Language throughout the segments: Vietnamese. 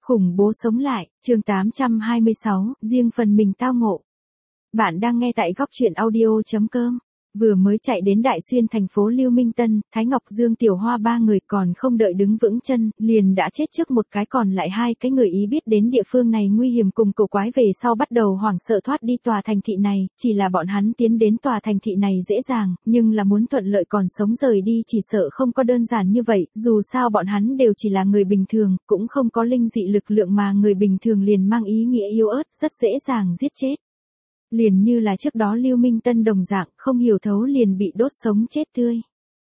Khủng bố sống lại, chương 826, riêng phần mình tao ngộ. Bạn đang nghe tại góc truyện audio.com. Vừa mới chạy đến Đại Xuyên thành phố Lưu Minh Tân, Thái Ngọc Dương Tiểu Hoa ba người còn không đợi đứng vững chân, liền đã chết trước một cái, còn lại hai cái người ý biết đến địa phương này nguy hiểm cùng cổ quái về sau bắt đầu hoảng sợ thoát đi tòa thành thị này, chỉ là bọn hắn tiến đến tòa thành thị này dễ dàng, nhưng là muốn thuận lợi còn sống rời đi chỉ sợ không có đơn giản như vậy, dù sao bọn hắn đều chỉ là người bình thường, cũng không có linh dị lực lượng mà người bình thường liền mang ý nghĩa yếu ớt, rất dễ dàng giết chết. Liền như là trước đó Lưu Minh Tân đồng dạng, không hiểu thấu liền bị đốt sống chết tươi.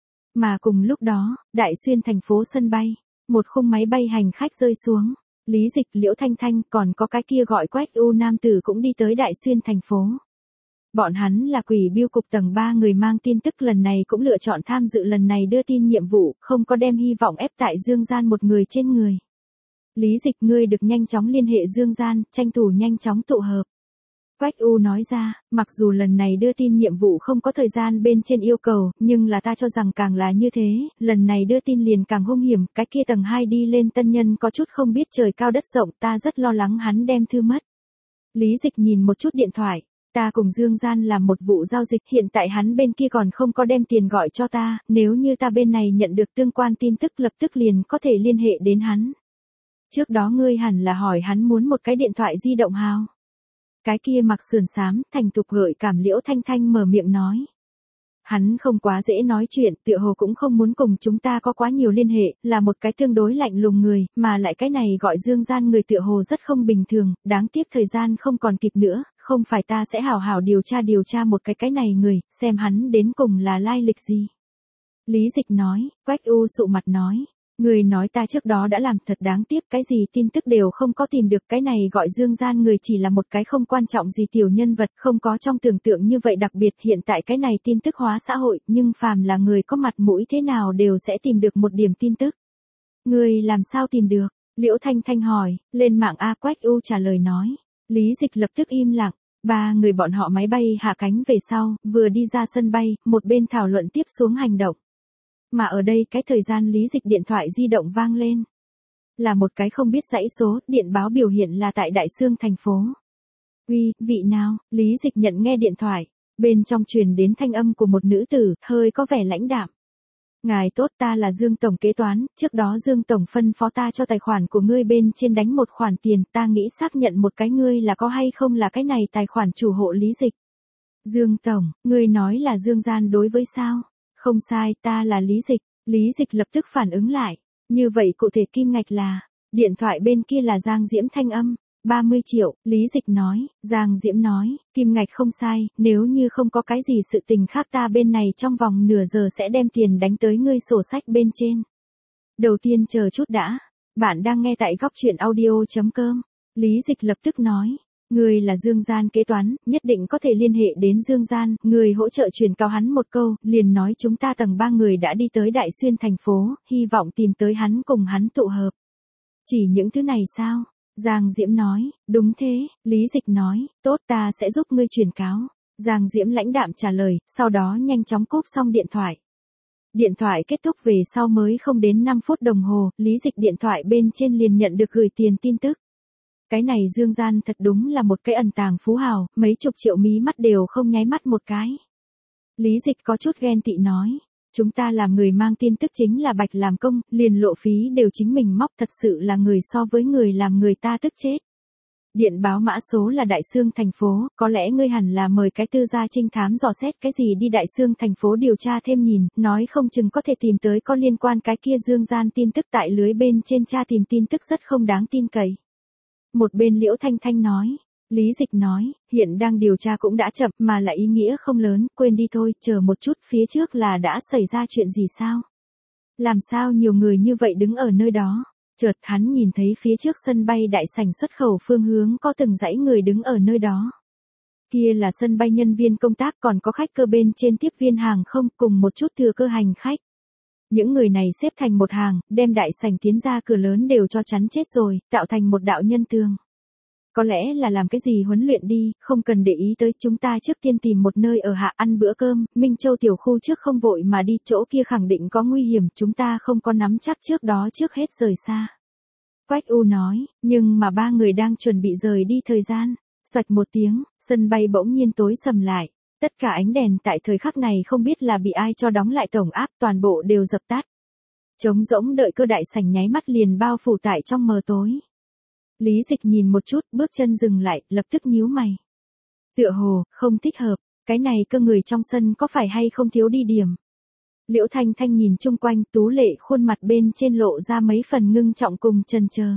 Mà cùng lúc đó, Đại Xuyên thành phố sân bay, một khung máy bay hành khách rơi xuống, Lý Dịch, Liễu Thanh Thanh còn có cái kia gọi Quách U nam tử cũng đi tới Đại Xuyên thành phố. Bọn hắn là Quỷ Bưu cục tầng 3 người mang tin tức lần này cũng lựa chọn tham dự lần này đưa tin nhiệm vụ, không có đem hy vọng ép tại Dương Gian một người trên người. Lý Dịch, ngươi được nhanh chóng liên hệ Dương Gian, tranh thủ nhanh chóng tụ hợp. Quách U nói ra, mặc dù lần này đưa tin nhiệm vụ không có thời gian bên trên yêu cầu, nhưng là ta cho rằng càng là như thế, lần này đưa tin liền càng hung hiểm, cái kia tầng 2 đi lên tân nhân có chút không biết trời cao đất rộng, ta rất lo lắng hắn đem thư mất. Lý Dịch nhìn một chút điện thoại, ta cùng Dương Gian làm một vụ giao dịch, hiện tại hắn bên kia còn không có đem tiền gọi cho ta, nếu như ta bên này nhận được tương quan tin tức lập tức liền có thể liên hệ đến hắn. Trước đó ngươi hẳn là hỏi hắn muốn một cái điện thoại di động hào. Cái kia mặc sườn xám, thành thục gợi cảm Liễu Thanh Thanh mở miệng nói. Hắn không quá dễ nói chuyện, tựa hồ cũng không muốn cùng chúng ta có quá nhiều liên hệ, là một cái tương đối lạnh lùng người, mà lại cái này gọi Dương Gian người tựa hồ rất không bình thường, đáng tiếc thời gian không còn kịp nữa, không phải ta sẽ hảo hảo điều tra một cái này người, xem hắn đến cùng là lai lịch gì. Lý Dịch nói, Quách U sụ mặt nói. Người nói ta trước đó đã làm thật đáng tiếc, cái gì tin tức đều không có tìm được, cái này gọi Dương Gian người chỉ là một cái không quan trọng gì tiểu nhân vật, không có trong tưởng tượng như vậy đặc biệt, hiện tại cái này tin tức hóa xã hội, nhưng phàm là người có mặt mũi thế nào đều sẽ tìm được một điểm tin tức. Người làm sao tìm được? Liễu Thanh Thanh hỏi, lên mạng A. Quách U trả lời nói. Lý Dịch lập tức im lặng. Ba người bọn họ máy bay hạ cánh về sau, vừa đi ra sân bay, một bên thảo luận tiếp xuống hành động. Mà ở đây cái thời gian Lý Dịch điện thoại di động vang lên. Là một cái không biết dãy số, điện báo biểu hiện là tại Đại Xương thành phố. Uy, vị nào? Lý Dịch nhận nghe điện thoại. Bên trong truyền đến thanh âm của một nữ tử, hơi có vẻ lãnh đạm. Ngài tốt, ta là Dương Tổng kế toán, trước đó Dương Tổng phân phó ta cho tài khoản của ngươi bên trên đánh một khoản tiền, ta nghĩ xác nhận một cái ngươi là có hay không là cái này tài khoản chủ hộ Lý Dịch. Dương Tổng, ngươi nói là Dương Gian đối với sao? Không sai, ta là Lý Dịch. Lý Dịch lập tức phản ứng lại. Như vậy cụ thể kim ngạch là, điện thoại bên kia là Giang Diễm thanh âm, 30 triệu, Lý Dịch nói, Giang Diễm nói, kim ngạch không sai, nếu như không có cái gì sự tình khác ta bên này trong vòng nửa giờ sẽ đem tiền đánh tới ngươi sổ sách bên trên. Đầu tiên chờ chút đã, bạn đang nghe tại góc truyện audio.com, Lý Dịch lập tức nói. Người là Dương Gian kế toán, nhất định có thể liên hệ đến Dương Gian, người hỗ trợ truyền cáo hắn một câu, liền nói chúng ta tầng 3 người đã đi tới Đại Xuyên thành phố, hy vọng tìm tới hắn cùng hắn tụ hợp. Chỉ những thứ này sao? Giang Diễm nói, đúng thế, Lý Dịch nói, tốt ta sẽ giúp ngươi truyền cáo. Giang Diễm lãnh đạm trả lời, sau đó nhanh chóng cúp xong điện thoại. Điện thoại kết thúc về sau mới không đến 5 phút đồng hồ, Lý Dịch điện thoại bên trên liền nhận được gửi tiền tin tức. Cái này Dương Gian thật đúng là một cái ẩn tàng phú hào, mấy chục triệu mí mắt đều không nháy mắt một cái. Lý Dịch có chút ghen tị nói, chúng ta làm người mang tin tức chính là bạch làm công, liền lộ phí đều chính mình móc, thật sự là người so với người làm người ta tức chết. Điện báo mã số là Đại Xương thành phố, có lẽ ngươi hẳn là mời cái tư gia trinh thám dò xét cái gì đi Đại Xương thành phố điều tra thêm nhìn, nói không chừng có thể tìm tới có liên quan cái kia Dương Gian tin tức tại lưới bên trên tra tìm tin tức rất không đáng tin cậy. Một bên Liễu Thanh Thanh nói, Lý Dịch nói, hiện đang điều tra cũng đã chậm mà lại ý nghĩa không lớn, quên đi thôi, chờ một chút, phía trước là đã xảy ra chuyện gì sao? Làm sao nhiều người như vậy đứng ở nơi đó? Chợt hắn nhìn thấy phía trước sân bay đại sảnh xuất khẩu phương hướng có từng dãy người đứng ở nơi đó. Kia là sân bay nhân viên công tác, còn có khách cơ bên trên tiếp viên hàng không cùng một chút thừa cơ hành khách. Những người này xếp thành một hàng, đem đại sảnh tiến ra cửa lớn đều cho chắn chết rồi, tạo thành một đạo nhân tường. Có lẽ là làm cái gì huấn luyện đi, không cần để ý tới, chúng ta trước tiên tìm một nơi ở hạ ăn bữa cơm, Minh Châu tiểu khu trước không vội mà đi, chỗ kia khẳng định có nguy hiểm, chúng ta không có nắm chắc trước đó trước hết rời xa. Quách U nói, nhưng mà ba người đang chuẩn bị rời đi thời gian. Xoạch một tiếng, sân bay bỗng nhiên tối sầm lại. Tất cả ánh đèn tại thời khắc này không biết là bị ai cho đóng lại tổng áp, toàn bộ đều dập tắt. Trống rỗng đợi cơ đại sảnh nháy mắt liền bao phủ tại trong mờ tối. Lý Dịch nhìn một chút, bước chân dừng lại, lập tức nhíu mày. Tựa hồ, không thích hợp, cái này cơ người trong sân có phải hay không thiếu đi điểm. Liễu Thanh Thanh nhìn chung quanh, tú lệ khuôn mặt bên trên lộ ra mấy phần ngưng trọng cùng chần chờ.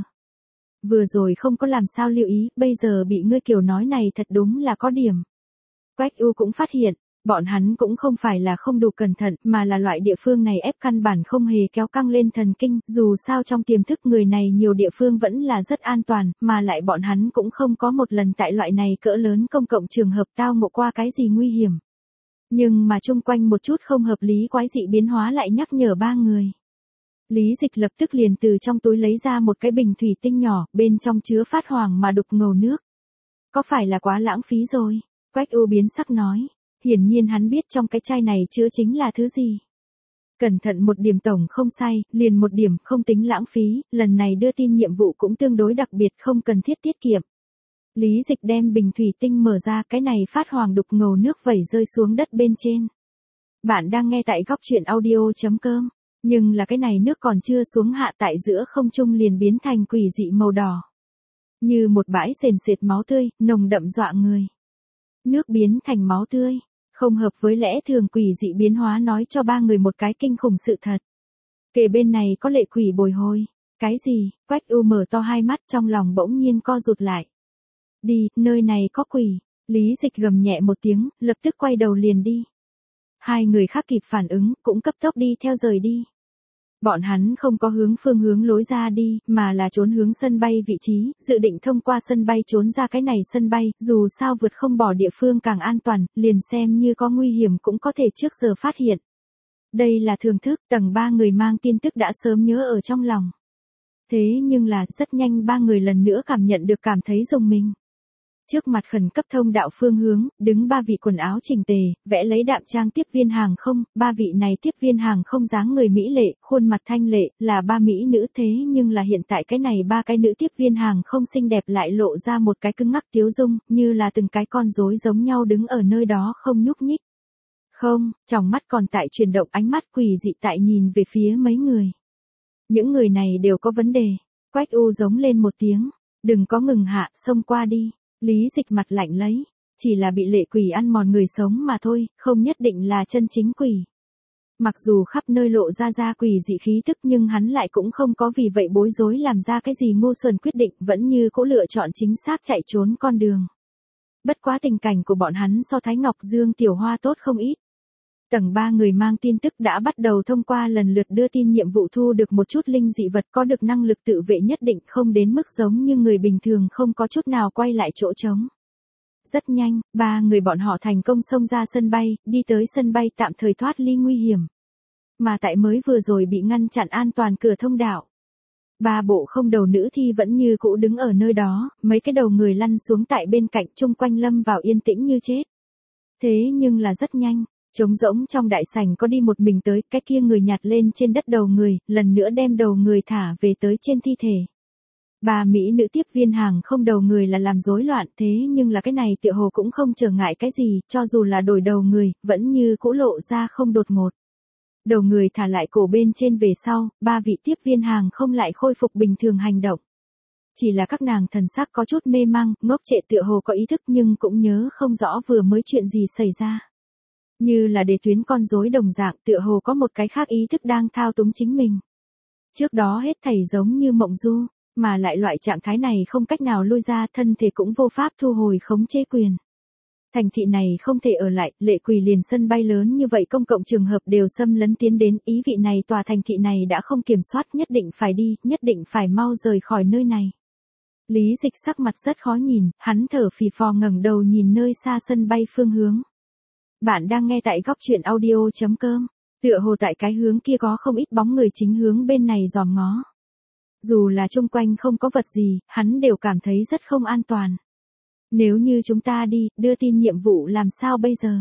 Vừa rồi không có làm sao lưu ý, bây giờ bị ngươi kiểu nói này thật đúng là có điểm. Quách U cũng phát hiện, bọn hắn cũng không phải là không đủ cẩn thận, mà là loại địa phương này ép căn bản không hề kéo căng lên thần kinh, dù sao trong tiềm thức người này nhiều địa phương vẫn là rất an toàn, mà lại bọn hắn cũng không có một lần tại loại này cỡ lớn công cộng trường hợp tao ngộ qua cái gì nguy hiểm. Nhưng mà chung quanh một chút không hợp lý quái dị biến hóa lại nhắc nhở ba người. Lý Dịch lập tức liền từ trong túi lấy ra một cái bình thủy tinh nhỏ, bên trong chứa phát hoàng mà đục ngầu nước. Có phải là quá lãng phí rồi? Quách U biến sắc nói. Hiển nhiên hắn biết trong cái chai này chứa chính là thứ gì. Cẩn thận một điểm tổng không sai, liền một điểm không tính lãng phí, lần này đưa tin nhiệm vụ cũng tương đối đặc biệt không cần thiết tiết kiệm. Lý Dịch đem bình thủy tinh mở ra, cái này phát hoàng đục ngầu nước vẩy rơi xuống đất bên trên. Bạn đang nghe tại góc truyện audio.com, nhưng là cái này nước còn chưa xuống hạ tại giữa không trung liền biến thành quỷ dị màu đỏ. Như một bãi sền sệt máu tươi, nồng đậm dọa người. Nước biến thành máu tươi, không hợp với lẽ thường quỷ dị biến hóa nói cho ba người một cái kinh khủng sự thật. Kề bên này có lệ quỷ bồi hồi. Cái gì? Quách U mở to hai mắt trong lòng bỗng nhiên co rụt lại. Đi, nơi này có quỷ. Lý Dịch gầm nhẹ một tiếng, lập tức quay đầu liền đi. Hai người khác kịp phản ứng, cũng cấp tốc đi theo rời đi. Bọn hắn không có phương hướng lối ra đi, mà là trốn hướng sân bay vị trí, dự định thông qua sân bay trốn ra cái này sân bay, dù sao vượt không bỏ địa phương càng an toàn, liền xem như có nguy hiểm cũng có thể trước giờ phát hiện. Đây là thường thức, tầng 3 người mang tin tức đã sớm nhớ ở trong lòng. Thế nhưng là, rất nhanh ba người lần nữa cảm nhận được cảm thấy rùng mình. Trước mặt khẩn cấp thông đạo phương hướng, đứng ba vị quần áo chỉnh tề, vẽ lấy đạm trang tiếp viên hàng không, ba vị này tiếp viên hàng không dáng người mỹ lệ, khuôn mặt thanh lệ, là ba mỹ nữ thế nhưng là hiện tại cái này ba cái nữ tiếp viên hàng không xinh đẹp lại lộ ra một cái cứng ngắc tiếu dung, như là từng cái con rối giống nhau đứng ở nơi đó không nhúc nhích. Không, tròng mắt còn tại chuyển động, ánh mắt quỷ dị tại nhìn về phía mấy người. Những người này đều có vấn đề. Quách U giống lên một tiếng, đừng có ngừng hạ, xông qua đi. Lý Dịch mặt lạnh lấy, chỉ là bị lệ quỷ ăn mòn người sống mà thôi, không nhất định là chân chính quỷ. Mặc dù khắp nơi lộ ra quỷ dị khí tức nhưng hắn lại cũng không có vì vậy bối rối làm ra cái gì ngu xuẩn quyết định, vẫn như cũ lựa chọn chính xác chạy trốn con đường. Bất quá tình cảnh của bọn hắn so Thái Ngọc Dương Tiểu Hoa tốt không ít. Tầng 3 người mang tin tức đã bắt đầu thông qua lần lượt đưa tin nhiệm vụ thu được một chút linh dị vật có được năng lực tự vệ nhất định, không đến mức giống như người bình thường không có chút nào quay lại chỗ trống. Rất nhanh, ba người bọn họ thành công xông ra sân bay, đi tới sân bay tạm thời thoát ly nguy hiểm. Mà tại mới vừa rồi bị ngăn chặn an toàn cửa thông đạo. Ba bộ không đầu nữ thi vẫn như cũ đứng ở nơi đó, mấy cái đầu người lăn xuống tại bên cạnh, chung quanh lâm vào yên tĩnh như chết. Thế nhưng là rất nhanh. Trống rỗng trong đại sảnh có đi một mình tới, cái kia người nhặt lên trên đất đầu người, lần nữa đem đầu người thả về tới trên thi thể. Ba mỹ nữ tiếp viên hàng không đầu người là làm rối loạn, thế nhưng là cái này tựa hồ cũng không trở ngại cái gì, cho dù là đổi đầu người, vẫn như cũ lộ ra không đột ngột. Đầu người thả lại cổ bên trên về sau, ba vị tiếp viên hàng không lại khôi phục bình thường hành động. Chỉ là các nàng thần sắc có chút mê mang, ngốc trệ tựa hồ có ý thức nhưng cũng nhớ không rõ vừa mới chuyện gì xảy ra. Như là để tuyến con rối đồng dạng, tựa hồ có một cái khác ý thức đang thao túng chính mình. Trước đó hết thảy giống như mộng du, mà lại loại trạng thái này không cách nào lui ra, thân thể cũng vô pháp thu hồi khống chế quyền. Thành thị này không thể ở lại, lệ quỷ liền sân bay lớn như vậy công cộng trường hợp đều xâm lấn tiến đến, ý vị này tòa thành thị này đã không kiểm soát, nhất định phải đi, nhất định phải mau rời khỏi nơi này. Lý Dịch sắc mặt rất khó nhìn, hắn thở phì phò ngẩng đầu nhìn nơi xa sân bay phương hướng. Bạn đang nghe tại góc truyện audio.com, tựa hồ tại cái hướng kia có không ít bóng người chính hướng bên này dòm ngó. Dù là chung quanh không có vật gì, hắn đều cảm thấy rất không an toàn. Nếu như chúng ta đi, đưa tin nhiệm vụ làm sao bây giờ?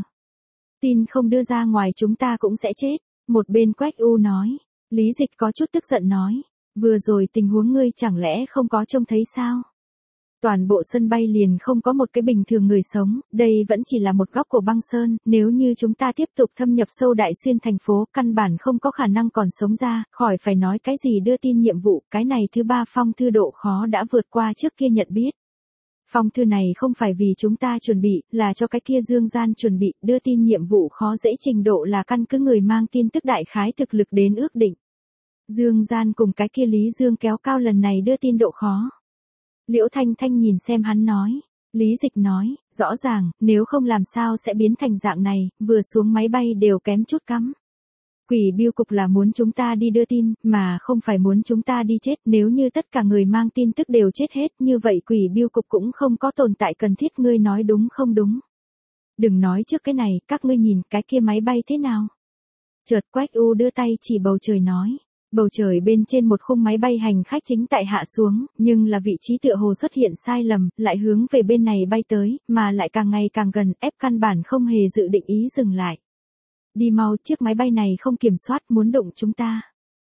Tin không đưa ra ngoài chúng ta cũng sẽ chết. Một bên Quách U nói. Lý Dịch có chút tức giận nói. Vừa rồi tình huống ngươi chẳng lẽ không có trông thấy sao? Toàn bộ sân bay liền không có một cái bình thường người sống, đây vẫn chỉ là một góc của băng sơn, nếu như chúng ta tiếp tục thâm nhập sâu Đại Xuyên thành phố, căn bản không có khả năng còn sống ra, khỏi phải nói cái gì đưa tin nhiệm vụ, cái này thứ ba phong thư độ khó đã vượt qua trước kia nhận biết. Phong thư này không phải vì chúng ta chuẩn bị, là cho cái kia Dương Gian chuẩn bị, đưa tin nhiệm vụ khó dễ trình độ là căn cứ người mang tin tức đại khái thực lực đến ước định. Dương Gian cùng cái kia Lý Dương kéo cao lần này đưa tin độ khó. Liễu Thanh Thanh nhìn xem hắn nói. Lý Dịch nói, rõ ràng, nếu không làm sao sẽ biến thành dạng này, vừa xuống máy bay đều kém chút cắm. Quỷ biêu cục là muốn chúng ta đi đưa tin, mà không phải muốn chúng ta đi chết, nếu như tất cả người mang tin tức đều chết hết, như vậy quỷ biêu cục cũng không có tồn tại cần thiết, ngươi nói đúng không đúng. Đừng nói trước cái này, các ngươi nhìn cái kia máy bay thế nào. Chợt Quách U đưa tay chỉ bầu trời nói. Bầu trời bên trên một khung máy bay hành khách chính tại hạ xuống, nhưng là vị trí tựa hồ xuất hiện sai lầm, lại hướng về bên này bay tới, mà lại càng ngày càng gần, ép căn bản không hề dự định ý dừng lại. Đi mau, chiếc máy bay này không kiểm soát, muốn đụng chúng ta.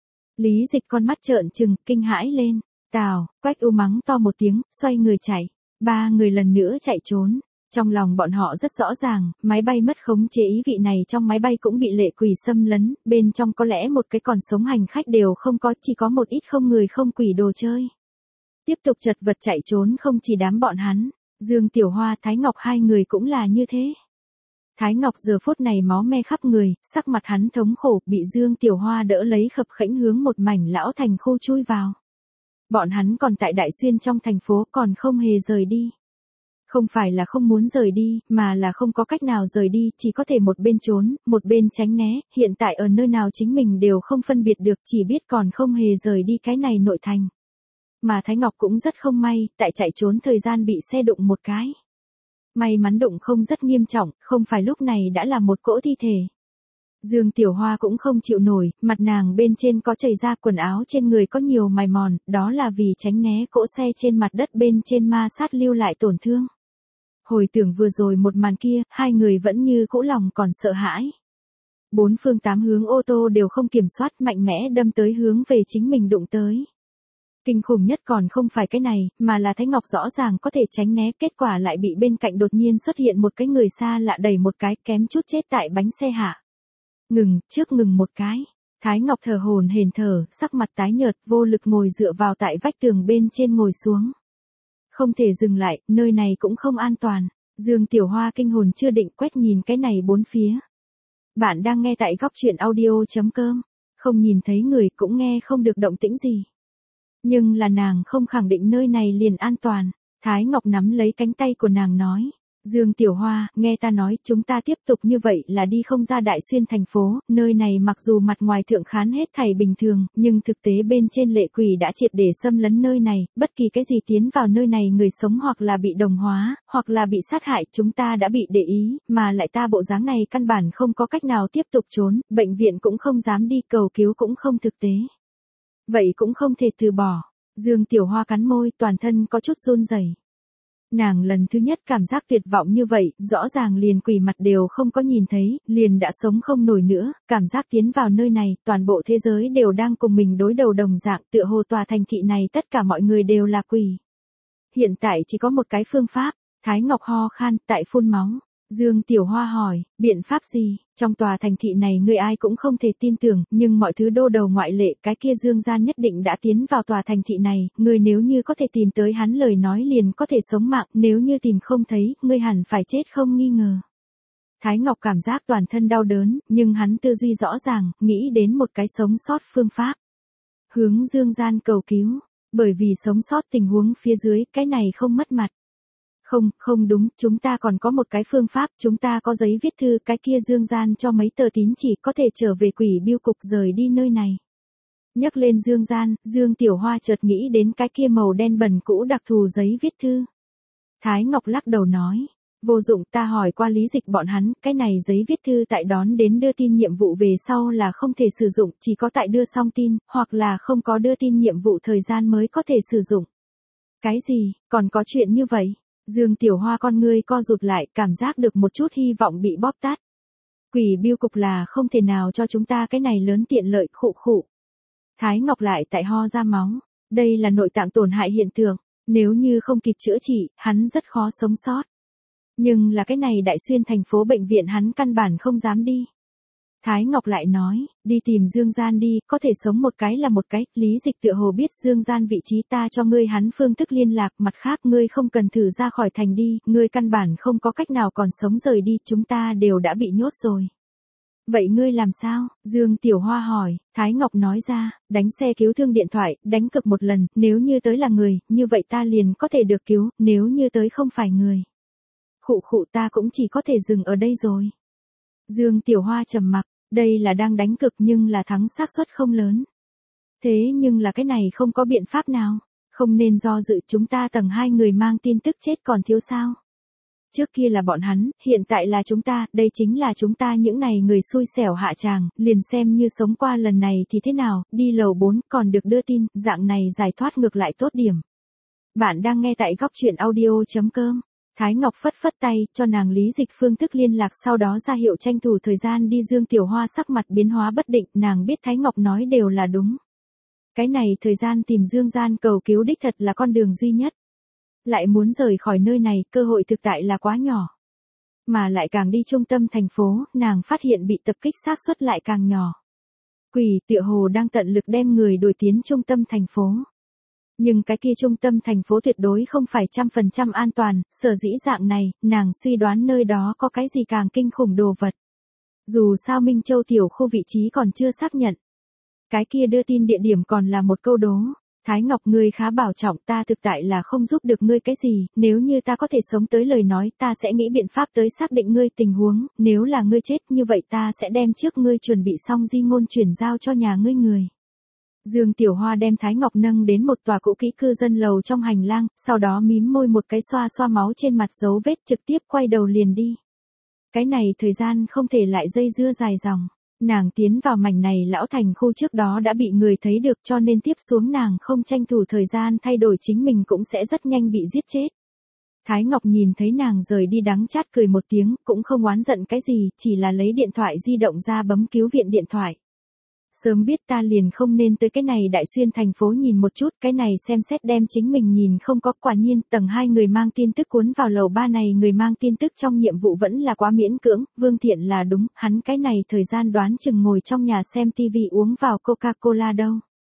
Lý Dịch con mắt trợn trừng, kinh hãi lên. Tào, Quách U mắng to một tiếng, xoay người chạy. Ba người lần nữa chạy trốn. Trong lòng bọn họ rất rõ ràng, máy bay mất khống chế ý vị này trong máy bay cũng bị lệ quỷ xâm lấn, bên trong có lẽ một cái còn sống hành khách đều không có, chỉ có một ít không người không quỷ đồ chơi. Tiếp tục chật vật chạy trốn không chỉ đám bọn hắn, Dương Tiểu Hoa, Thái Ngọc hai người cũng là như thế. Thái Ngọc giờ phút này máu me khắp người, sắc mặt hắn thống khổ, bị Dương Tiểu Hoa đỡ lấy khập khẽnh hướng một mảnh lão thành khu chui vào. Bọn hắn còn tại Đại Xuyên trong thành phố còn không hề rời đi. Không phải là không muốn rời đi, mà là không có cách nào rời đi, chỉ có thể một bên trốn, một bên tránh né, hiện tại ở nơi nào chính mình đều không phân biệt được, chỉ biết còn không hề rời đi cái này nội thành. Mà Thái Ngọc cũng rất không may, tại chạy trốn thời gian bị xe đụng một cái. May mắn đụng không rất nghiêm trọng, không phải lúc này đã là một cỗ thi thể. Dương Tiểu Hoa cũng không chịu nổi, mặt nàng bên trên có chảy ra, quần áo trên người có nhiều mài mòn, đó là vì tránh né cỗ xe trên mặt đất bên trên ma sát lưu lại tổn thương. Hồi tưởng vừa rồi một màn kia, hai người vẫn như cũ lòng còn sợ hãi. Bốn phương tám hướng ô tô đều không kiểm soát, mạnh mẽ đâm tới hướng về chính mình đụng tới. Kinh khủng nhất còn không phải cái này, mà là Thái Ngọc rõ ràng có thể tránh né, kết quả lại bị bên cạnh đột nhiên xuất hiện một cái người xa lạ đẩy một cái, kém chút chết tại bánh xe hạ. Ngừng một cái. Thái Ngọc thở hổn hển thở, sắc mặt tái nhợt, vô lực ngồi dựa vào tại vách tường bên trên ngồi xuống. Không thể dừng lại, nơi này cũng không an toàn. Dương Tiểu Hoa kinh hồn chưa định quét nhìn cái này bốn phía. Bạn đang nghe tại góc truyện audio.com. Không nhìn thấy người cũng nghe không được động tĩnh gì. Nhưng là nàng không khẳng định nơi này liền an toàn. Thái Ngọc nắm lấy cánh tay của nàng nói. Dương Tiểu Hoa, nghe ta nói, chúng ta tiếp tục như vậy là đi không ra Đại Xuyên thành phố, nơi này mặc dù mặt ngoài thượng khán hết thảy bình thường, nhưng thực tế bên trên lệ quỷ đã triệt để xâm lấn nơi này, bất kỳ cái gì tiến vào nơi này người sống hoặc là bị đồng hóa, hoặc là bị sát hại, chúng ta đã bị để ý, mà lại ta bộ dáng này căn bản không có cách nào tiếp tục trốn, bệnh viện cũng không dám đi, cầu cứu cũng không thực tế. Vậy cũng không thể từ bỏ. Dương Tiểu Hoa cắn môi, toàn thân có chút run rẩy. Nàng lần thứ nhất cảm giác tuyệt vọng như vậy, rõ ràng liền quỷ mặt đều không có nhìn thấy, liền đã sống không nổi nữa, cảm giác tiến vào nơi này, toàn bộ thế giới đều đang cùng mình đối đầu đồng dạng, tựa hồ tòa thành thị này tất cả mọi người đều là quỷ. Hiện tại chỉ có một cái phương pháp, Thái Ngọc ho khan, tại phun máu. Dương Tiểu Hoa hỏi, biện pháp gì? Trong tòa thành thị này người ai cũng không thể tin tưởng, nhưng mọi thứ đô đầu ngoại lệ, cái kia Dương Gian nhất định đã tiến vào tòa thành thị này, người nếu như có thể tìm tới hắn lời nói liền có thể sống mạng, nếu như tìm không thấy, người hẳn phải chết không nghi ngờ. Thái Ngọc cảm giác toàn thân đau đớn, nhưng hắn tư duy rõ ràng, nghĩ đến một cái sống sót phương pháp. Hướng Dương Gian cầu cứu, bởi vì sống sót tình huống phía dưới, cái này không mất mặt. Không đúng, chúng ta còn có một cái phương pháp, chúng ta có giấy viết thư, cái kia Dương Gian cho mấy tờ tín chỉ có thể trở về quỷ biêu cục rời đi nơi này. Nhắc lên Dương Gian, Dương Tiểu Hoa chợt nghĩ đến cái kia màu đen bẩn cũ đặc thù giấy viết thư. Thái Ngọc lắc đầu nói, vô dụng, ta hỏi qua Lý Dịch bọn hắn, cái này giấy viết thư tại đón đến đưa tin nhiệm vụ về sau là không thể sử dụng, chỉ có tại đưa xong tin, hoặc là không có đưa tin nhiệm vụ thời gian mới có thể sử dụng. Cái gì, còn có chuyện như vậy? Dương Tiểu Hoa con ngươi co rụt lại, cảm giác được một chút hy vọng bị bóp tát. Quỷ biêu cục là không thể nào cho chúng ta cái này lớn tiện lợi, khụ khụ. Thái Ngọc lại tại ho ra máu. Đây là nội tạng tổn hại hiện tượng. Nếu như không kịp chữa trị, hắn rất khó sống sót. Nhưng là cái này Đại Xuyên thành phố bệnh viện hắn căn bản không dám đi. Thái Ngọc lại nói, đi tìm Dương Gian đi, có thể sống một cái là một cái, Lý Dịch tựa hồ biết Dương Gian vị trí, ta cho ngươi hắn phương thức liên lạc, mặt khác ngươi không cần thử ra khỏi thành đi, ngươi căn bản không có cách nào còn sống rời đi, chúng ta đều đã bị nhốt rồi. Vậy ngươi làm sao? Dương Tiểu Hoa hỏi, Thái Ngọc nói ra, đánh xe cứu thương điện thoại, đánh cược một lần, nếu như tới là người, như vậy ta liền có thể được cứu, nếu như tới không phải người. Khụ ta cũng chỉ có thể dừng ở đây rồi. Dương Tiểu Hoa trầm mặc, đây là đang đánh cược nhưng là thắng xác suất không lớn. Thế nhưng là cái này không có biện pháp nào, không nên do dự, chúng ta tầng 2 người mang tin tức chết còn thiếu sao. Trước kia là bọn hắn, hiện tại là chúng ta, đây chính là chúng ta những này người xui xẻo hạ tràng, liền xem như sống qua lần này thì thế nào, đi lầu 4 còn được đưa tin, dạng này giải thoát ngược lại tốt điểm. Bạn đang nghe tại góc truyện audio.com. Thái Ngọc phất phất tay, cho nàng Lý Dịch phương thức liên lạc, sau đó ra hiệu tranh thủ thời gian đi. Dương Tiểu Hoa sắc mặt biến hóa bất định, nàng biết Thái Ngọc nói đều là đúng. Cái này thời gian tìm Dương Gian cầu cứu đích thật là con đường duy nhất. Lại muốn rời khỏi nơi này, cơ hội thực tại là quá nhỏ. Mà lại càng đi trung tâm thành phố, nàng phát hiện bị tập kích xác suất lại càng nhỏ. Quỷ tựa hồ đang tận lực đem người đuổi tiến trung tâm thành phố. Nhưng cái kia trung tâm thành phố tuyệt đối không phải 100% an toàn, sở dĩ dạng này, nàng suy đoán nơi đó có cái gì càng kinh khủng đồ vật. Dù sao Minh Châu tiểu khu vị trí còn chưa xác nhận. Cái kia đưa tin địa điểm còn là một câu đố. Thái Ngọc, ngươi khá bảo trọng, ta thực tại là không giúp được ngươi cái gì, nếu như ta có thể sống tới lời nói, ta sẽ nghĩ biện pháp tới xác định ngươi tình huống, nếu là ngươi chết như vậy ta sẽ đem trước ngươi chuẩn bị xong di ngôn chuyển giao cho nhà ngươi người. Dương Tiểu Hoa đem Thái Ngọc nâng đến một tòa cũ kỹ cư dân lầu trong hành lang, sau đó mím môi một cái xoa xoa máu trên mặt dấu vết, trực tiếp quay đầu liền đi. Cái này thời gian không thể lại dây dưa dài dòng. Nàng tiến vào mảnh này lão thành khu trước đó đã bị người thấy được, cho nên tiếp xuống nàng không tranh thủ thời gian thay đổi chính mình cũng sẽ rất nhanh bị giết chết. Thái Ngọc nhìn thấy nàng rời đi đắng chát cười một tiếng, cũng không oán giận cái gì, chỉ là lấy điện thoại di động ra bấm cứu viện điện thoại. Sớm biết ta liền không nên tới cái này Đại Xuyên thành phố nhìn một chút, cái này xem xét đem chính mình nhìn không có. Quả nhiên tầng 2 người mang tin tức cuốn vào lầu 3 này, người mang tin tức trong nhiệm vụ vẫn là quá miễn cưỡng. Vương Thiện là đúng, hắn cái này thời gian đoán chừng ngồi trong nhà xem TV uống vào Coca-Cola đâu.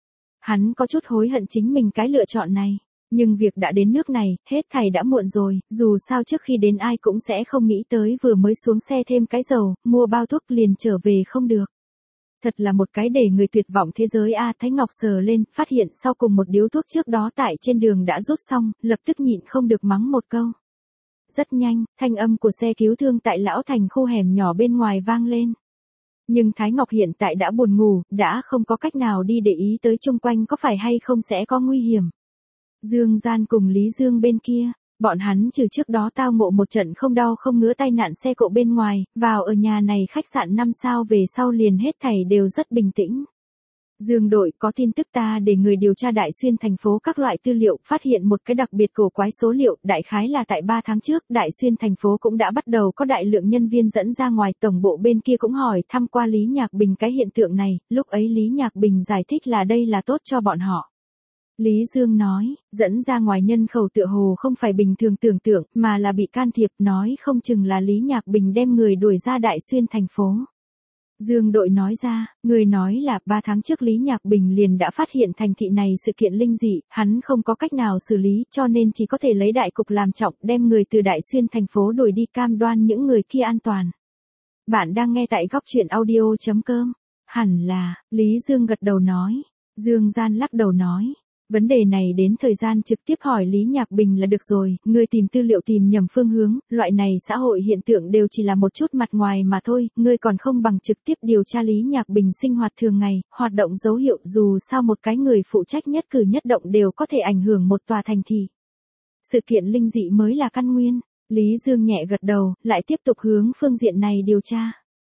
Hắn có chút hối hận chính mình cái lựa chọn này. Nhưng việc đã đến nước này, hết thảy đã muộn rồi, dù sao trước khi đến ai cũng sẽ không nghĩ tới vừa mới xuống xe thêm cái dầu, mua bao thuốc liền trở về không được. Thật là một cái để người tuyệt vọng thế giới a. Thái Ngọc sờ lên, phát hiện sau cùng một điếu thuốc trước đó tại trên đường đã rút xong, lập tức nhịn không được mắng một câu. Rất nhanh, thanh âm của xe cứu thương tại lão thành khu hẻm nhỏ bên ngoài vang lên. Nhưng Thái Ngọc hiện tại đã buồn ngủ, đã không có cách nào đi để ý tới chung quanh có phải hay không sẽ có nguy hiểm. Dương Gian cùng Lý Dương bên kia, bọn hắn trừ trước đó tao ngộ một trận không đau không ngứa tai nạn xe cộ bên ngoài, vào ở nhà này khách sạn 5 sao về sau liền hết thảy đều rất bình tĩnh. Dương đội, có tin tức ta để người điều tra Đại Xuyên thành phố các loại tư liệu, phát hiện một cái đặc biệt cổ quái số liệu, đại khái là tại 3 tháng trước, Đại Xuyên thành phố cũng đã bắt đầu có đại lượng nhân viên dẫn ra ngoài, tổng bộ bên kia cũng hỏi thăm qua Lý Nhạc Bình cái hiện tượng này, lúc ấy Lý Nhạc Bình giải thích là đây là tốt cho bọn họ. Lý Dương nói, dẫn ra ngoài nhân khẩu tựa hồ không phải bình thường tưởng tượng, mà là bị can thiệp, nói không chừng là Lý Nhạc Bình đem người đuổi ra Đại Xuyên thành phố. Dương đội nói ra, người nói là 3 tháng trước Lý Nhạc Bình liền đã phát hiện thành thị này sự kiện linh dị, hắn không có cách nào xử lý cho nên chỉ có thể lấy đại cục làm trọng, đem người từ Đại Xuyên thành phố đuổi đi, cam đoan những người kia an toàn. Bạn đang nghe tại góc truyện audio.com. Hẳn là, Lý Dương gật đầu nói. Dương Gian lắc đầu nói. Vấn đề này đến thời gian trực tiếp hỏi Lý Nhạc Bình là được rồi, ngươi tìm tư liệu tìm nhầm phương hướng, loại này xã hội hiện tượng đều chỉ là một chút mặt ngoài mà thôi, ngươi còn không bằng trực tiếp điều tra Lý Nhạc Bình sinh hoạt thường ngày, hoạt động dấu hiệu, dù sao một cái người phụ trách nhất cử nhất động đều có thể ảnh hưởng một tòa thành thị. Sự kiện linh dị mới là căn nguyên. Lý Dương nhẹ gật đầu, lại tiếp tục hướng phương diện này điều tra.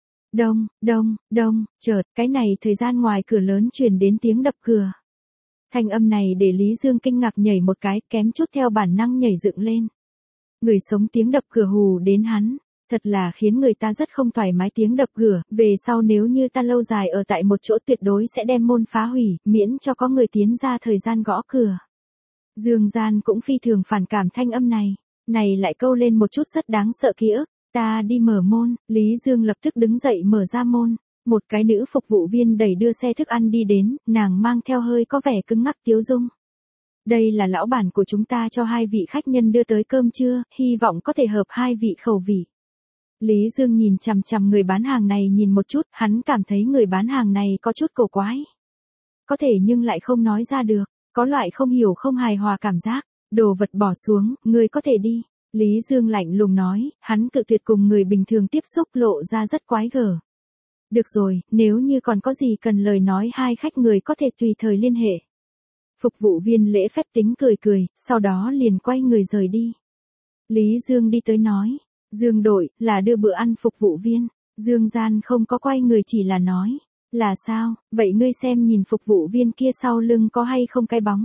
Đông, chợt, cái này thời gian ngoài cửa lớn truyền đến tiếng đập cửa. Thanh âm này để Lý Dương kinh ngạc nhảy một cái, kém chút theo bản năng nhảy dựng lên. Người sống tiếng đập cửa hù đến hắn. Thật là khiến người ta rất không thoải mái tiếng đập cửa, về sau nếu như ta lâu dài ở tại một chỗ tuyệt đối sẽ đem môn phá hủy, miễn cho có người tiến ra thời gian gõ cửa. Dương Gian cũng phi thường phản cảm thanh âm này lại câu lên một chút rất đáng sợ ký ức. Ta đi mở môn, Lý Dương lập tức đứng dậy mở ra môn. Một cái nữ phục vụ viên đẩy đưa xe thức ăn đi đến, nàng mang theo hơi có vẻ cứng ngắc tiếu dung. Đây là lão bản của chúng ta cho 2 vị khách nhân đưa tới cơm trưa, hy vọng có thể hợp 2 vị khẩu vị. Lý Dương nhìn chằm chằm người bán hàng này nhìn một chút, hắn cảm thấy người bán hàng này có chút cổ quái. Có thể nhưng lại không nói ra được, có loại không hiểu không hài hòa cảm giác. Đồ vật bỏ xuống, người có thể đi. Lý Dương lạnh lùng nói, hắn cự tuyệt cùng người bình thường tiếp xúc lộ ra rất quái gở. Được rồi, nếu như còn có gì cần lời nói 2 khách người có thể tùy thời liên hệ. Phục vụ viên lễ phép tính cười, sau đó liền quay người rời đi. Lý Dương đi tới nói, Dương đội, là đưa bữa ăn phục vụ viên. Dương Gian không có quay người chỉ là nói, là sao, vậy ngươi xem nhìn phục vụ viên kia sau lưng có hay không cái bóng.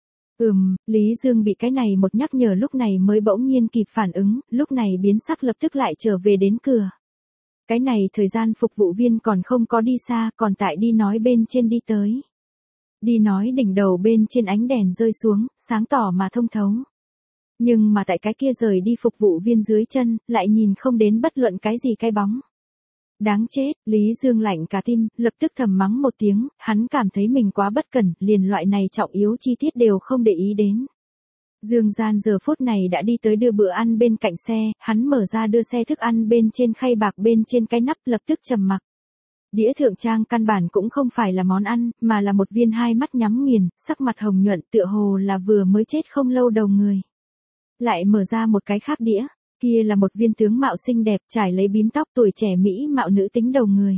Lý Dương bị cái này một nhắc nhở lúc này mới bỗng nhiên kịp phản ứng, lúc này biến sắc lập tức lại trở về đến cửa. Cái này thời gian phục vụ viên còn không có đi xa, còn tại đi nói bên trên đi tới. Đi nói đỉnh đầu bên trên ánh đèn rơi xuống, sáng tỏ mà thông thấu. Nhưng mà tại cái kia rời đi phục vụ viên dưới chân, lại nhìn không đến bất luận cái gì cái bóng. Đáng chết, Lý Dương lạnh cả tim, lập tức thầm mắng một tiếng, hắn cảm thấy mình quá bất cẩn, liền loại này trọng yếu chi tiết đều không để ý đến. Dương Gian giờ phút này đã đi tới đưa bữa ăn bên cạnh xe, hắn mở ra đưa xe thức ăn bên trên khay bạc bên trên cái nắp lập tức trầm mặc. Đĩa thượng trang căn bản cũng không phải là món ăn, mà là một viên 2 mắt nhắm nghiền, sắc mặt hồng nhuận tựa hồ là vừa mới chết không lâu đầu người. Lại mở ra một cái khác đĩa, kia là một viên tướng mạo xinh đẹp trải lấy bím tóc tuổi trẻ mỹ mạo nữ tính đầu người.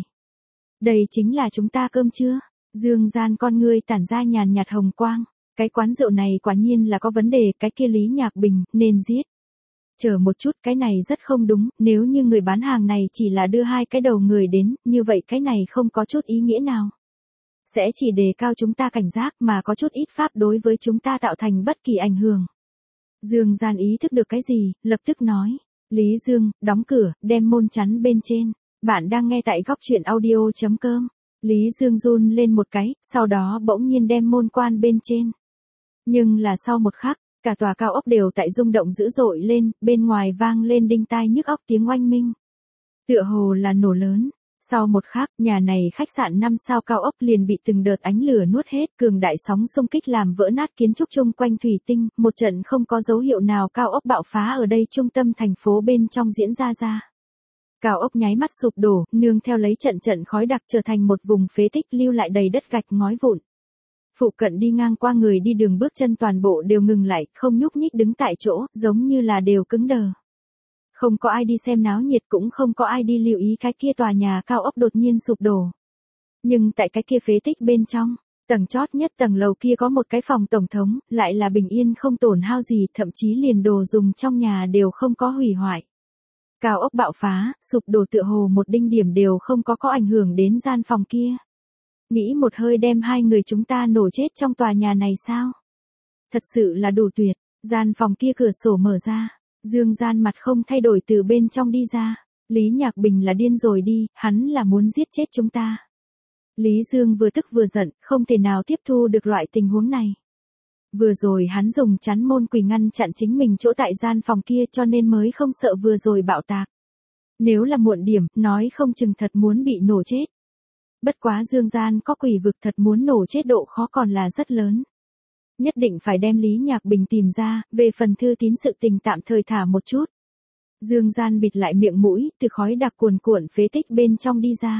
Đây chính là chúng ta cơm trưa. Dương Gian con ngươi tản ra nhàn nhạt hồng quang. Cái quán rượu này quả nhiên là có vấn đề, cái kia Lý Nhạc Bình, nên giết. Chờ một chút, cái này rất không đúng, nếu như người bán hàng này chỉ là đưa 2 cái đầu người đến, như vậy cái này không có chút ý nghĩa nào. Sẽ chỉ đề cao chúng ta cảnh giác mà có chút ít pháp đối với chúng ta tạo thành bất kỳ ảnh hưởng. Dương Gian ý thức được cái gì, lập tức nói. Lý Dương, đóng cửa, đem môn chắn bên trên. Bạn đang nghe tại góc truyện audio.com. Lý Dương run lên một cái, sau đó bỗng nhiên đem môn quan bên trên. Nhưng là sau một khắc, cả tòa cao ốc đều tại rung động dữ dội lên, bên ngoài vang lên đinh tai nhức óc tiếng oanh minh. Tựa hồ là nổ lớn. Sau một khắc, nhà này khách sạn 5 sao cao ốc liền bị từng đợt ánh lửa nuốt hết, cường đại sóng xung kích làm vỡ nát kiến trúc chung quanh thủy tinh, một trận không có dấu hiệu nào cao ốc bạo phá ở đây trung tâm thành phố bên trong diễn ra. Cao ốc nháy mắt sụp đổ, nương theo lấy trận khói đặc trở thành một vùng phế tích lưu lại đầy đất gạch ngói vụn. Phụ cận đi ngang qua người đi đường bước chân toàn bộ đều ngừng lại, không nhúc nhích đứng tại chỗ, giống như là đều cứng đờ. Không có ai đi xem náo nhiệt cũng không có ai đi lưu ý cái kia tòa nhà cao ốc đột nhiên sụp đổ. Nhưng tại cái kia phế tích bên trong, tầng chót nhất tầng lầu kia có một cái phòng tổng thống, lại là bình yên không tổn hao gì, thậm chí liền đồ dùng trong nhà đều không có hủy hoại. Cao ốc bạo phá, sụp đổ tựa hồ một đinh điểm đều không có ảnh hưởng đến gian phòng kia. Nghĩ một hơi đem 2 người chúng ta nổ chết trong tòa nhà này sao? Thật sự là đủ tuyệt, gian phòng kia cửa sổ mở ra. Dương Gian mặt không thay đổi từ bên trong đi ra. Lý Nhạc Bình là điên rồi đi, hắn là muốn giết chết chúng ta. Lý Dương vừa tức vừa giận, không thể nào tiếp thu được loại tình huống này. Vừa rồi hắn dùng chắn môn quỷ ngăn chặn chính mình chỗ tại gian phòng kia cho nên mới không sợ vừa rồi bạo tạc. Nếu là muộn điểm, nói không chừng thật muốn bị nổ chết. Bất quá Dương Gian có quỷ vực thật muốn nổ chết độ khó còn là rất lớn. Nhất định phải đem Lý Nhạc Bình tìm ra, về phần thư tín sự tình tạm thời thả một chút. Dương Gian bịt lại miệng mũi, từ khói đặc cuồn cuộn phế tích bên trong đi ra.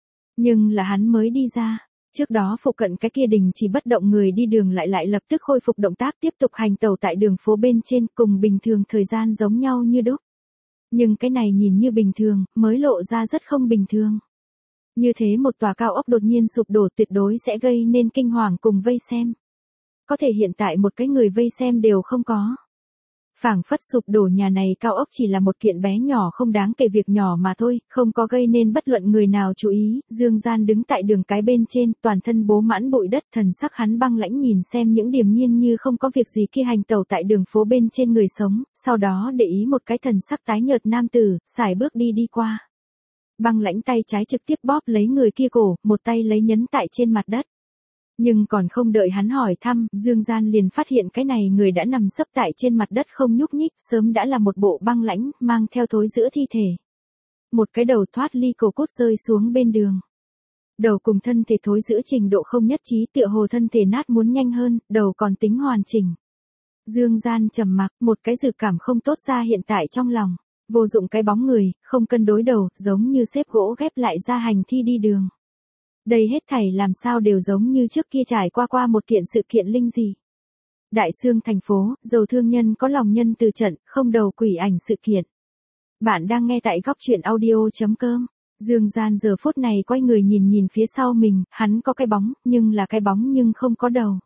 Nhưng là hắn mới đi ra. Trước đó phụ cận cái kia đình chỉ bất động người đi đường lại lập tức khôi phục động tác tiếp tục hành tẩu tại đường phố bên trên cùng bình thường thời gian giống nhau như đúc. Nhưng cái này nhìn như bình thường, mới lộ ra rất không bình thường. Như thế một tòa cao ốc đột nhiên sụp đổ tuyệt đối sẽ gây nên kinh hoàng cùng vây xem. Có thể hiện tại một cái người vây xem đều không có. Phảng phất sụp đổ nhà này cao ốc chỉ là một kiện bé nhỏ không đáng kể việc nhỏ mà thôi, không có gây nên bất luận người nào chú ý. Dương Gian đứng tại đường cái bên trên, toàn thân bố mãn bụi đất, thần sắc hắn băng lãnh nhìn xem những điềm nhiên như không có việc gì kia hành tẩu tại đường phố bên trên người sống, sau đó để ý một cái thần sắc tái nhợt nam tử, sải bước đi qua. Băng lãnh tay trái trực tiếp bóp lấy người kia cổ, một tay lấy nhấn tại trên mặt đất. Nhưng còn không đợi hắn hỏi thăm, Dương Gian liền phát hiện cái này người đã nằm sấp tại trên mặt đất không nhúc nhích, sớm đã là một bộ băng lãnh, mang theo thối giữa thi thể. Một cái đầu thoát ly cổ cốt rơi xuống bên đường. Đầu cùng thân thể thối giữa trình độ không nhất trí, tựa hồ thân thể nát muốn nhanh hơn, đầu còn tính hoàn chỉnh. Dương Gian trầm mặc, một cái dự cảm không tốt ra hiện tại trong lòng. Vô dụng cái bóng người, không cân đối đầu, giống như xếp gỗ ghép lại ra hành thi đi đường. Đây hết thảy làm sao đều giống như trước kia trải qua một kiện sự kiện linh dị. Đại Xương thành phố, giàu thương nhân có lòng nhân từ trận, không đầu quỷ ảnh sự kiện. Bạn đang nghe tại góc truyện audio.com. Dương Gian giờ phút này quay người nhìn phía sau mình, hắn có cái bóng, nhưng là cái bóng nhưng không có đầu.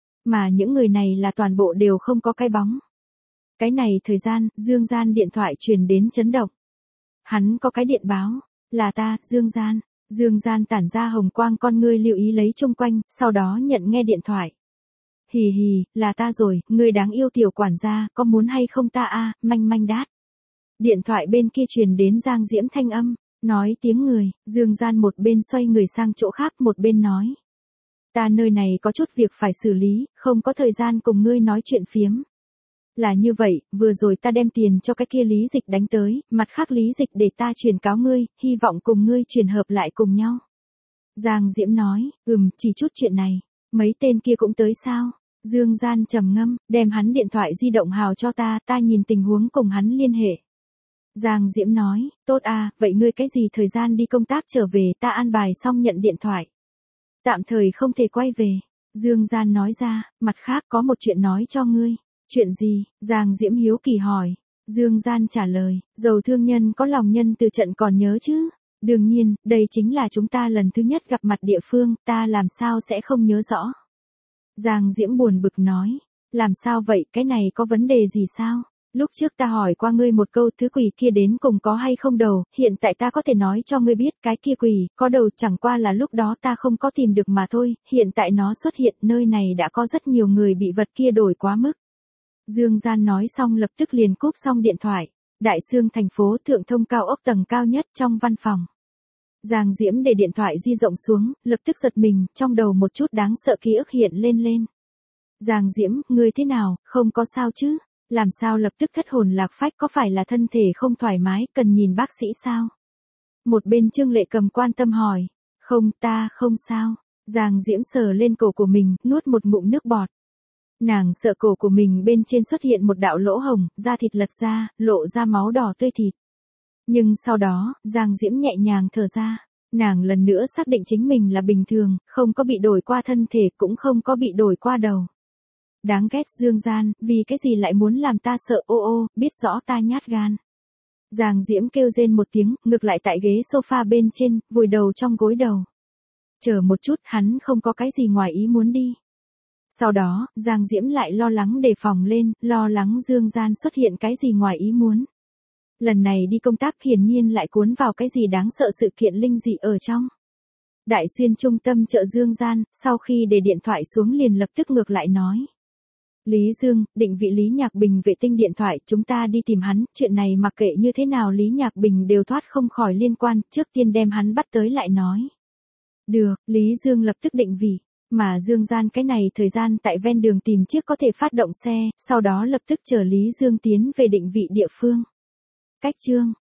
Mà những người này là toàn bộ đều không có cái bóng. Cái này thời gian, Dương Gian điện thoại truyền đến chấn động. Hắn có cái điện báo, là ta, Dương Gian. Dương Gian tản ra hồng quang con ngươi lưu ý lấy chung quanh, sau đó nhận nghe điện thoại. Hì hì, là ta rồi, ngươi đáng yêu tiểu quản gia, có muốn hay không ta a, manh manh đát. Điện thoại bên kia truyền đến Giang Diễm thanh âm, nói tiếng người, Dương Gian một bên xoay người sang chỗ khác một bên nói. Ta nơi này có chút việc phải xử lý, không có thời gian cùng ngươi nói chuyện phiếm. Là như vậy, vừa rồi ta đem tiền cho cái kia Lý Dịch đánh tới, mặt khác Lý Dịch để ta truyền cáo ngươi, hy vọng cùng ngươi truyền hợp lại cùng nhau. Giang Diễm nói, chỉ chút chuyện này, mấy tên kia cũng tới sao? Dương Gian trầm ngâm, đem hắn điện thoại di động hào cho ta nhìn tình huống cùng hắn liên hệ. Giang Diễm nói, tốt à, vậy ngươi cái gì thời gian đi công tác trở về, ta an bài xong nhận điện thoại. Tạm thời không thể quay về. Dương Gian nói ra, mặt khác có một chuyện nói cho ngươi. Chuyện gì? Giang Diễm hiếu kỳ hỏi. Dương Gian trả lời, giàu thương nhân có lòng nhân từ trận còn nhớ chứ? Đương nhiên, đây chính là chúng ta lần thứ nhất gặp mặt địa phương, ta làm sao sẽ không nhớ rõ. Giang Diễm buồn bực nói, làm sao vậy, cái này có vấn đề gì sao? Lúc trước ta hỏi qua ngươi một câu, thứ quỷ kia đến cùng có hay không đầu, hiện tại ta có thể nói cho ngươi biết cái kia quỷ có đầu, chẳng qua là lúc đó ta không có tìm được mà thôi, hiện tại nó xuất hiện, nơi này đã có rất nhiều người bị vật kia đổi quá mức. Dương Gian nói xong lập tức liền cúp xong điện thoại. Đại Xương thành phố thượng thông cao ốc tầng cao nhất trong văn phòng. Giang Diễm để điện thoại di rộng xuống, lập tức giật mình, trong đầu một chút đáng sợ ký ức hiện lên. Giang Diễm, ngươi thế nào, không có sao chứ? Làm sao lập tức thất hồn lạc phách, có phải là thân thể không thoải mái, cần nhìn bác sĩ sao? Một bên Trương Lệ Cầm quan tâm hỏi. Không, ta không sao. Giang Diễm sờ lên cổ của mình, nuốt một ngụm nước bọt. Nàng sợ cổ của mình bên trên xuất hiện một đạo lỗ hồng, da thịt lật ra, lộ ra máu đỏ tươi thịt. Nhưng sau đó, Giang Diễm nhẹ nhàng thở ra. Nàng lần nữa xác định chính mình là bình thường, không có bị đổi qua thân thể, cũng không có bị đổi qua đầu. Đáng ghét Dương Gian, vì cái gì lại muốn làm ta sợ, ô, biết rõ ta nhát gan. Giang Diễm kêu rên một tiếng, ngược lại tại ghế sofa bên trên, vùi đầu trong gối đầu. Chờ một chút, hắn không có cái gì ngoài ý muốn đi. Sau đó, Giang Diễm lại lo lắng đề phòng lên, lo lắng Dương Gian xuất hiện cái gì ngoài ý muốn. Lần này đi công tác hiển nhiên lại cuốn vào cái gì đáng sợ sự kiện linh dị ở trong. Đại Xuyên trung tâm chợ Dương Gian, sau khi để điện thoại xuống liền lập tức ngược lại nói. Lý Dương, định vị Lý Nhạc Bình vệ tinh điện thoại, chúng ta đi tìm hắn, chuyện này mặc kệ như thế nào Lý Nhạc Bình đều thoát không khỏi liên quan, trước tiên đem hắn bắt tới lại nói. Được, Lý Dương lập tức định vị. Mà Dương Gian cái này thời gian tại ven đường tìm chiếc có thể phát động xe, sau đó lập tức chở Lý Dương tiến về định vị địa phương. Cách chương